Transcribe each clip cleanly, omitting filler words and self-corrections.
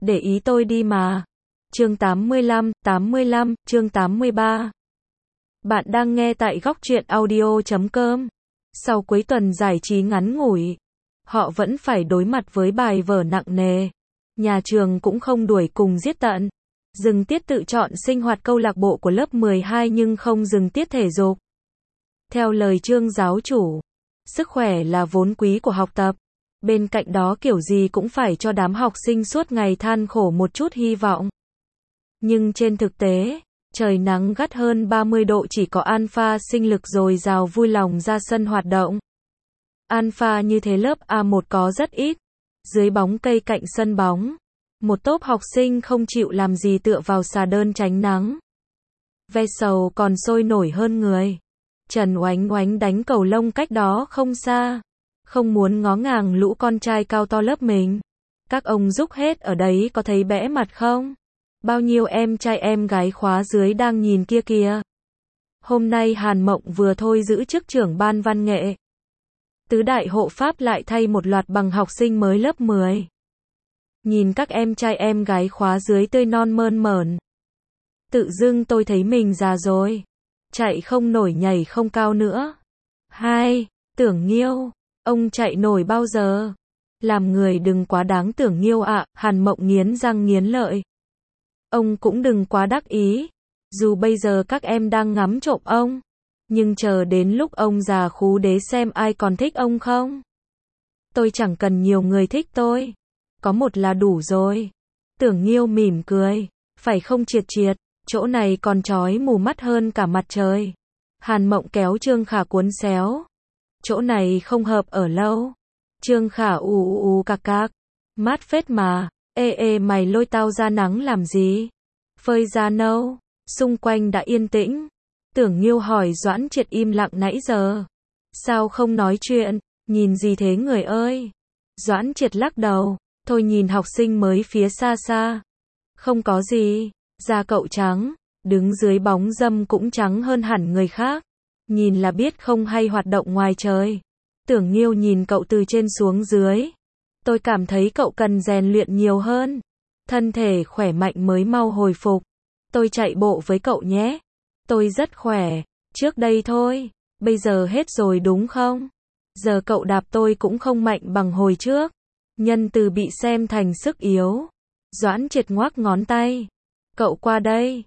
để ý tôi đi mà. Chương 85, chương 83. Bạn đang nghe tại góc truyện audio.com. Sau cuối tuần giải trí ngắn ngủi, họ vẫn phải đối mặt với bài vở nặng nề. Nhà trường cũng không đuổi cùng giết tận. Dừng tiết tự chọn sinh hoạt câu lạc bộ của lớp 12 nhưng không dừng tiết thể dục. Theo lời Trương giáo chủ, sức khỏe là vốn quý của học tập. Bên cạnh đó kiểu gì cũng phải cho đám học sinh suốt ngày than khổ một chút hy vọng. Nhưng trên thực tế, trời nắng gắt hơn 30 độ chỉ có alpha sinh lực dồi dào vui lòng ra sân hoạt động. Alpha như thế lớp A1 có rất ít. Dưới bóng cây cạnh sân bóng, một tốp học sinh không chịu làm gì tựa vào xà đơn tránh nắng. Ve sầu còn sôi nổi hơn người. Trần Oánh Oánh đánh cầu lông cách đó không xa. Không muốn ngó ngàng lũ con trai cao to lớp mình. Các ông giúp hết ở đấy có thấy bẽ mặt không? Bao nhiêu em trai em gái khóa dưới đang nhìn kia kìa. Hôm nay Hàn Mộng vừa thôi giữ chức trưởng ban văn nghệ. Tứ đại hộ pháp lại thay một loạt bằng học sinh mới lớp 10. Nhìn các em trai em gái khóa dưới tươi non mơn mởn. Tự dưng tôi thấy mình già rồi. Chạy không nổi nhảy không cao nữa. Hai, Tưởng Nghiêu, ông chạy nổi bao giờ? Làm người đừng quá đáng Tưởng Nghiêu ạ, Hàn Mộng nghiến răng nghiến lợi. Ông cũng đừng quá đắc ý. Dù bây giờ các em đang ngắm trộm ông. Nhưng chờ đến lúc ông già khú đế xem ai còn thích ông không? Tôi chẳng cần nhiều người thích tôi. Có một là đủ rồi. Tưởng Nghiêu mỉm cười. Phải không Triệt Triệt? Chỗ này còn chói mù mắt hơn cả mặt trời. Hàn Mộng kéo Trương Khả cuốn xéo. Chỗ này không hợp ở lâu. Trương Khả ù cạc cạc. Mát phết mà. Ê mày lôi tao ra nắng làm gì? Phơi da nâu. Xung quanh đã yên tĩnh. Tưởng Nghiêu hỏi Doãn Triệt im lặng nãy giờ. Sao không nói chuyện? Nhìn gì thế người ơi? Doãn Triệt lắc đầu. Thôi nhìn học sinh mới phía xa xa. Không có gì. Da cậu trắng. Đứng dưới bóng râm cũng trắng hơn hẳn người khác. Nhìn là biết không hay hoạt động ngoài trời. Tưởng Nghiêu nhìn cậu từ trên xuống dưới. Tôi cảm thấy cậu cần rèn luyện nhiều hơn. Thân thể khỏe mạnh mới mau hồi phục. Tôi chạy bộ với cậu nhé. Tôi rất khỏe. Trước đây thôi. Bây giờ hết rồi đúng không? Giờ cậu đạp tôi cũng không mạnh bằng hồi trước. Nhân từ bị xem thành sức yếu. Doãn Triệt ngoác ngón tay. Cậu qua đây.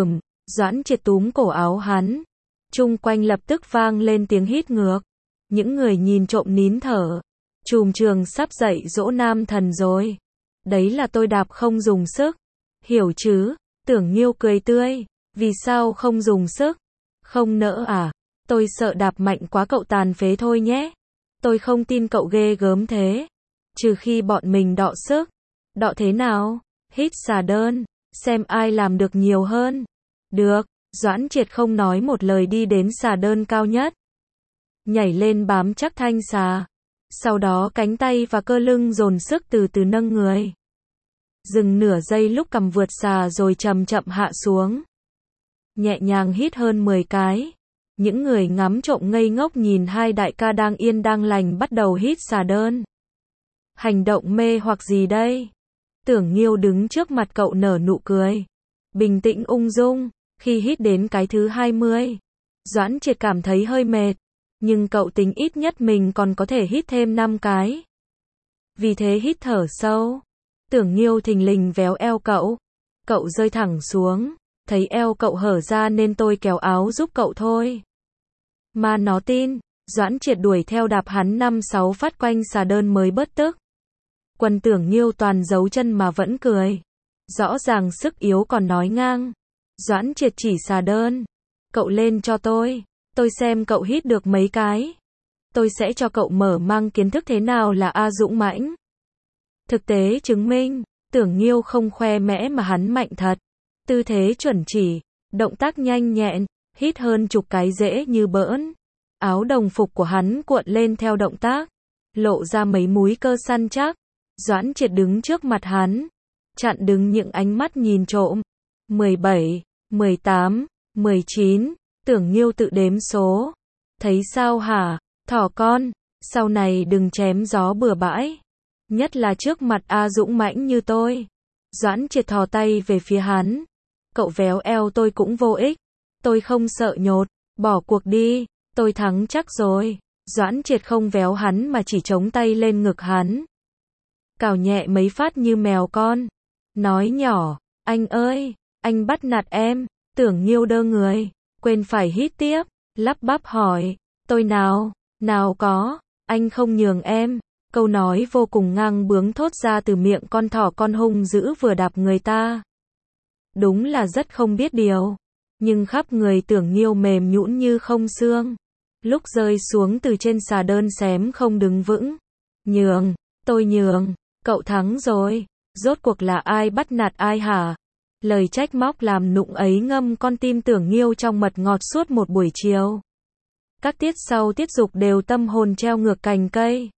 Doãn Triệt túm cổ áo hắn. Chung quanh lập tức vang lên tiếng hít ngược. Những người nhìn trộm nín thở. Trùm trường sắp dạy dỗ nam thần rồi. Đấy là tôi đạp không dùng sức. Hiểu chứ? Tưởng Nghiêu cười tươi. Vì sao không dùng sức? Không nỡ à? Tôi sợ đạp mạnh quá cậu tàn phế thôi nhé. Tôi không tin cậu ghê gớm thế. Trừ khi bọn mình đọ sức. Đọ thế nào? Hít xà đơn. Xem ai làm được nhiều hơn. Được. Doãn Triệt không nói một lời đi đến xà đơn cao nhất. Nhảy lên bám chắc thanh xà. Sau đó cánh tay và cơ lưng dồn sức từ từ nâng người. Dừng nửa giây lúc cầm vượt xà rồi chậm chậm hạ xuống. Nhẹ nhàng hít hơn 10 cái. Những người ngắm trộm ngây ngốc nhìn hai đại ca đang yên đang lành bắt đầu hít xà đơn. Hành động mê hoặc gì đây? Tưởng Nghiêu đứng trước mặt cậu nở nụ cười. Bình tĩnh ung dung. Khi hít đến cái thứ 20, Doãn Triệt cảm thấy hơi mệt. Nhưng cậu tính ít nhất mình còn có thể hít thêm 5 cái. Vì thế hít thở sâu. Tưởng Nghiêu thình lình véo eo cậu. Cậu rơi thẳng xuống. Thấy eo cậu hở ra nên tôi kéo áo giúp cậu thôi. Mà nó tin. Doãn Triệt đuổi theo đạp hắn 5-6 phát quanh xà đơn mới bớt tức. Quần Tưởng Nghiêu toàn giấu chân mà vẫn cười. Rõ ràng sức yếu còn nói ngang. Doãn Triệt chỉ xà đơn. Cậu lên cho tôi xem cậu hít được mấy cái. Tôi sẽ cho cậu mở mang kiến thức thế nào là A dũng mãnh. Thực tế chứng minh, Tưởng Nghiêu không khoe mẽ mà hắn mạnh thật. Tư thế chuẩn chỉ, động tác nhanh nhẹn, hít hơn chục cái dễ như bỡn. Áo đồng phục của hắn cuộn lên theo động tác, lộ ra mấy múi cơ săn chắc. Doãn Triệt đứng trước mặt hắn, chặn đứng những ánh mắt nhìn trộm. 17, 18, 19, Tưởng Nghiêu tự đếm số. Thấy sao hả, thỏ con, sau này đừng chém gió bừa bãi. Nhất là trước mặt A dũng mãnh như tôi. Doãn Triệt thò tay về phía hắn. Cậu véo eo tôi cũng vô ích. Tôi không sợ nhột. Bỏ cuộc đi. Tôi thắng chắc rồi. Doãn Triệt không véo hắn mà chỉ chống tay lên ngực hắn. Cào nhẹ mấy phát như mèo con. Nói nhỏ, anh ơi, anh bắt nạt em. Tưởng Nghiêu đơ người. Quên phải hít tiếp. Lắp bắp hỏi. Tôi nào có. Anh không nhường em. Câu nói vô cùng ngang bướng thốt ra từ miệng con thỏ con hung dữ vừa đạp người ta. Đúng là rất không biết điều. Nhưng khắp người Tưởng Nghiêu mềm nhũn như không xương. Lúc rơi xuống từ trên xà đơn xém không đứng vững. Nhường, tôi nhường, cậu thắng rồi. Rốt cuộc là ai bắt nạt ai hả? Lời trách móc làm nụng ấy ngâm con tim Tưởng Nghiêu trong mật ngọt suốt một buổi chiều. Các tiết sau tiết dục đều tâm hồn treo ngược cành cây.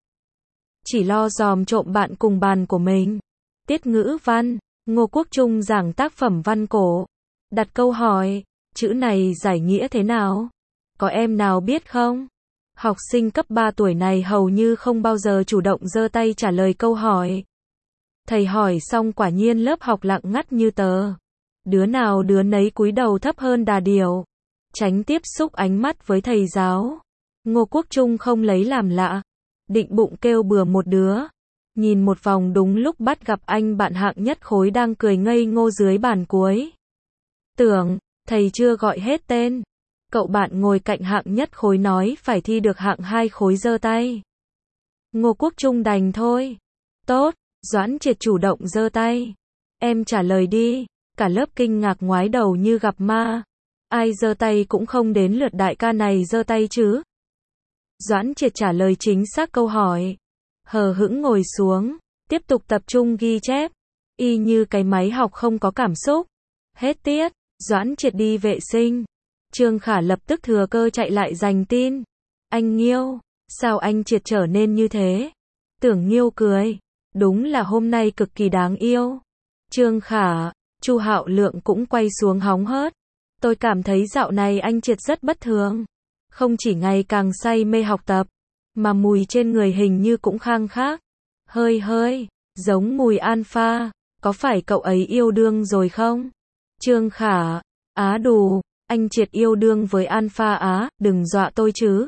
Chỉ lo dòm trộm bạn cùng bàn của mình. Tiết ngữ văn, Ngô Quốc Trung giảng tác phẩm văn cổ. Đặt câu hỏi, chữ này giải nghĩa thế nào? Có em nào biết không? Học sinh cấp 3 tuổi này hầu như không bao giờ chủ động giơ tay trả lời câu hỏi. Thầy hỏi xong quả nhiên lớp học lặng ngắt như tờ. Đứa nào đứa nấy cúi đầu thấp hơn đà điểu. Tránh tiếp xúc ánh mắt với thầy giáo. Ngô Quốc Trung không lấy làm lạ. Định bụng kêu bừa một đứa. Nhìn một vòng đúng lúc bắt gặp anh bạn hạng nhất khối đang cười ngây ngô dưới bàn cuối. Tưởng, thầy chưa gọi hết tên. Cậu bạn ngồi cạnh hạng nhất khối nói phải thi được hạng 2 khối giơ tay. Ngô Quốc Trung đành thôi. Tốt, Doãn Triệt chủ động giơ tay. Em trả lời đi. Cả lớp kinh ngạc ngoái đầu như gặp ma. Ai giơ tay cũng không đến lượt đại ca này giơ tay chứ. Doãn Triệt trả lời chính xác câu hỏi. Hờ hững ngồi xuống, tiếp tục tập trung ghi chép. Y như cái máy học không có cảm xúc. Hết tiết, Doãn Triệt đi vệ sinh. Trương Khả lập tức thừa cơ chạy lại giành tin. Anh Nghiêu, sao anh Triệt trở nên như thế? Tưởng Nghiêu cười. Đúng là hôm nay cực kỳ đáng yêu. Trương Khả, Chu Hạo Lượng cũng quay xuống hóng hớt. Tôi cảm thấy dạo này anh Triệt rất bất thường. Không chỉ ngày càng say mê học tập, mà mùi trên người hình như cũng khang khác. Hơi, giống mùi alpha. Có phải cậu ấy yêu đương rồi không? Trương Khả, á đù, anh Triệt yêu đương với alpha á, đừng dọa tôi chứ.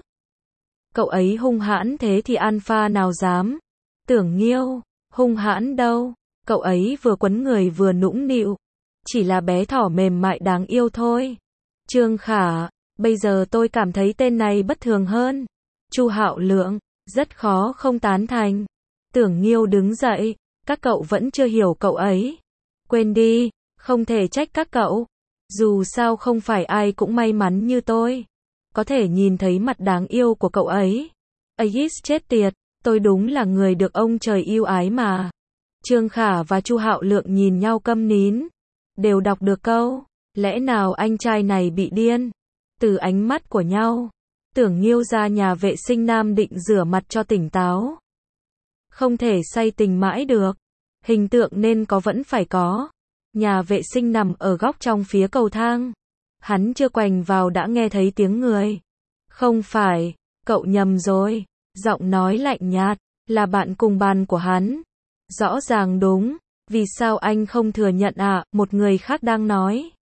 Cậu ấy hung hãn thế thì alpha nào dám. Tưởng Nghiêu, hung hãn đâu, cậu ấy vừa quấn người vừa nũng nịu. Chỉ là bé thỏ mềm mại đáng yêu thôi. Trương Khả, bây giờ tôi cảm thấy tên này bất thường hơn. Chu Hạo Lượng, rất khó không tán thành. Tưởng Nghiêu đứng dậy, các cậu vẫn chưa hiểu cậu ấy. Quên đi, không thể trách các cậu. Dù sao không phải ai cũng may mắn như tôi. Có thể nhìn thấy mặt đáng yêu của cậu ấy. Aegis chết tiệt, tôi đúng là người được ông trời yêu ái mà. Trương Khả và Chu Hạo Lượng nhìn nhau câm nín. Đều đọc được câu, lẽ nào anh trai này bị điên? Từ ánh mắt của nhau, Tưởng Nghiêu ra nhà vệ sinh nam định rửa mặt cho tỉnh táo. Không thể say tình mãi được. Hình tượng nên có vẫn phải có. Nhà vệ sinh nằm ở góc trong phía cầu thang. Hắn chưa quành vào đã nghe thấy tiếng người. Không phải, cậu nhầm rồi. Giọng nói lạnh nhạt, là bạn cùng bàn của hắn. Rõ ràng đúng. Vì sao anh không thừa nhận à? Một người khác đang nói.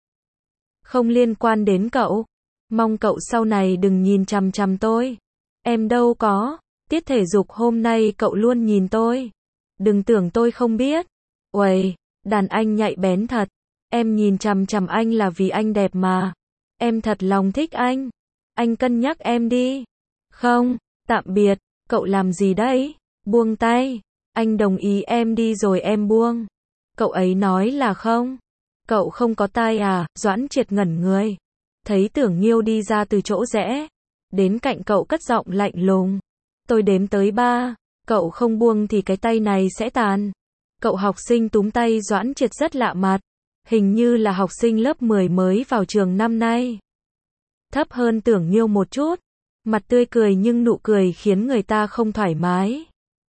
Không liên quan đến cậu. Mong cậu sau này đừng nhìn chằm chằm tôi. Em đâu có. Tiết thể dục hôm nay cậu luôn nhìn tôi. Đừng tưởng tôi không biết. Uầy, đàn anh nhạy bén thật. Em nhìn chằm chằm anh là vì anh đẹp mà. Em thật lòng thích anh. Anh cân nhắc em đi. Không, tạm biệt. Cậu làm gì đấy? Buông tay. Anh đồng ý em đi rồi em buông. Cậu ấy nói là không. Cậu không có tai à? Doãn Triệt ngẩn người. Thấy Tưởng Nghiêu đi ra từ chỗ rẽ. Đến cạnh cậu cất giọng lạnh lùng. Tôi đếm tới 3. Cậu không buông thì cái tay này sẽ tàn. Cậu học sinh túm tay Doãn Triệt rất lạ mặt. Hình như là học sinh lớp 10 mới vào trường năm nay. Thấp hơn Tưởng Nghiêu một chút. Mặt tươi cười nhưng nụ cười khiến người ta không thoải mái.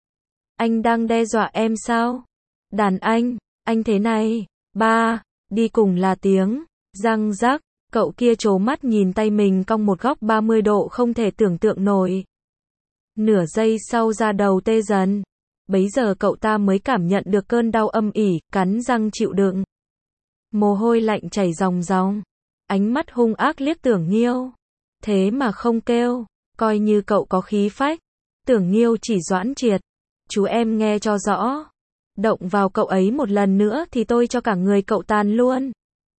Anh đang đe dọa em sao? Đàn anh thế này. 3. Đi cùng là tiếng. Răng rắc. Cậu kia trố mắt nhìn tay mình cong một góc 30 độ không thể tưởng tượng nổi. Nửa giây sau ra đầu tê dần. Bấy giờ cậu ta mới cảm nhận được cơn đau âm ỉ, cắn răng chịu đựng. Mồ hôi lạnh chảy ròng ròng. Ánh mắt hung ác liếc Tưởng Nghiêu. Thế mà không kêu, coi như cậu có khí phách. Tưởng Nghiêu chỉ Doãn Triệt. Chú em nghe cho rõ. Động vào cậu ấy một lần nữa thì tôi cho cả người cậu tàn luôn.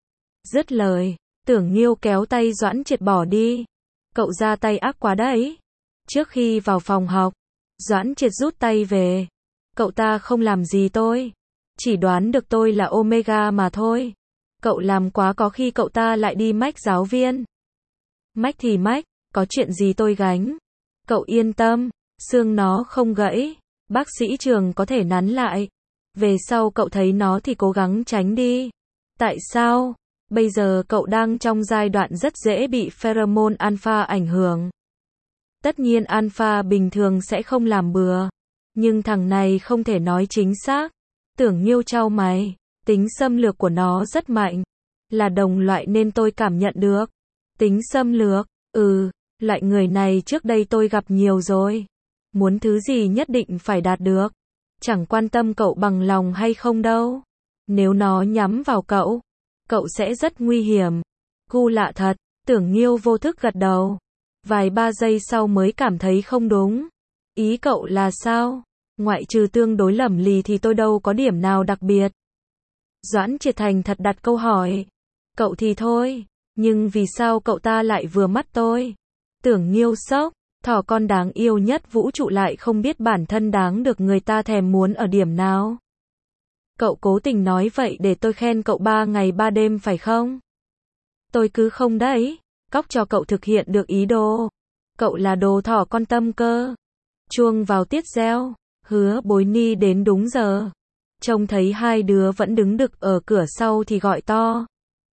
Dứt lời, Tưởng Nghiêu kéo tay Doãn Triệt bỏ đi. Cậu ra tay ác quá đấy. Trước khi vào phòng học, Doãn Triệt rút tay về. Cậu ta không làm gì tôi. Chỉ đoán được tôi là Omega mà thôi. Cậu làm quá, có khi cậu ta lại đi mách giáo viên. Mách thì mách, có chuyện gì tôi gánh. Cậu yên tâm, xương nó không gãy. Bác sĩ Trường có thể nắn lại. Về sau cậu thấy nó thì cố gắng tránh đi. Tại sao? Bây giờ cậu đang trong giai đoạn rất dễ bị pheromone alpha ảnh hưởng. Tất nhiên alpha bình thường sẽ không làm bừa. Nhưng thằng này không thể nói chính xác. Tưởng Nghiêu chau mày. Tính xâm lược của nó rất mạnh. Là đồng loại nên tôi cảm nhận được. Tính xâm lược? Loại người này trước đây tôi gặp nhiều rồi. Muốn thứ gì nhất định phải đạt được. Chẳng quan tâm cậu bằng lòng hay không đâu. Nếu nó nhắm vào cậu, cậu sẽ rất nguy hiểm. Gu lạ thật. Tưởng Nghiêu vô thức gật đầu. Vài ba giây sau mới cảm thấy không đúng. Ý cậu là sao? Ngoại trừ tương đối lẩm lì thì tôi đâu có điểm nào đặc biệt. Doãn Triệt thành thật đặt câu hỏi. Cậu thì thôi, nhưng vì sao cậu ta lại vừa mắt tôi? Tưởng Nghiêu sốc, thỏ con đáng yêu nhất vũ trụ lại không biết bản thân đáng được người ta thèm muốn ở điểm nào. Cậu cố tình nói vậy để tôi khen cậu 3 ngày 3 đêm phải không? Tôi cứ không đấy, cóc cho cậu thực hiện được ý đồ. Cậu là đồ thỏ con tâm cơ. Chuông vào tiết reo, Hứa Bối Ni đến đúng giờ. Trông thấy hai đứa vẫn đứng đực ở cửa sau thì gọi to.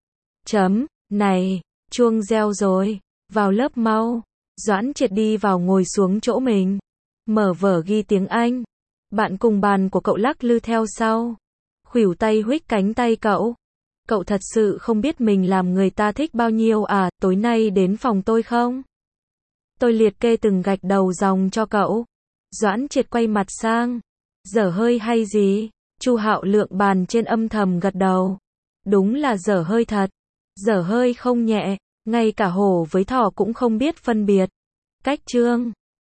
Này, chuông reo rồi, vào lớp mau. Doãn Triệt đi vào ngồi xuống chỗ mình. Mở vở ghi tiếng Anh. Bạn cùng bàn của cậu lắc lư theo sau. Khuỷu tay huých cánh tay cậu. Cậu thật sự không biết mình làm người ta thích bao nhiêu à, tối nay đến phòng tôi không? Tôi liệt kê từng gạch đầu dòng cho cậu. Doãn Triệt quay mặt sang. Dở hơi hay gì? Chu Hạo Lượng bàn trên âm thầm gật đầu. Đúng là dở hơi thật. Dở hơi không nhẹ, ngay cả hổ với thỏ cũng không biết phân biệt. Cách chương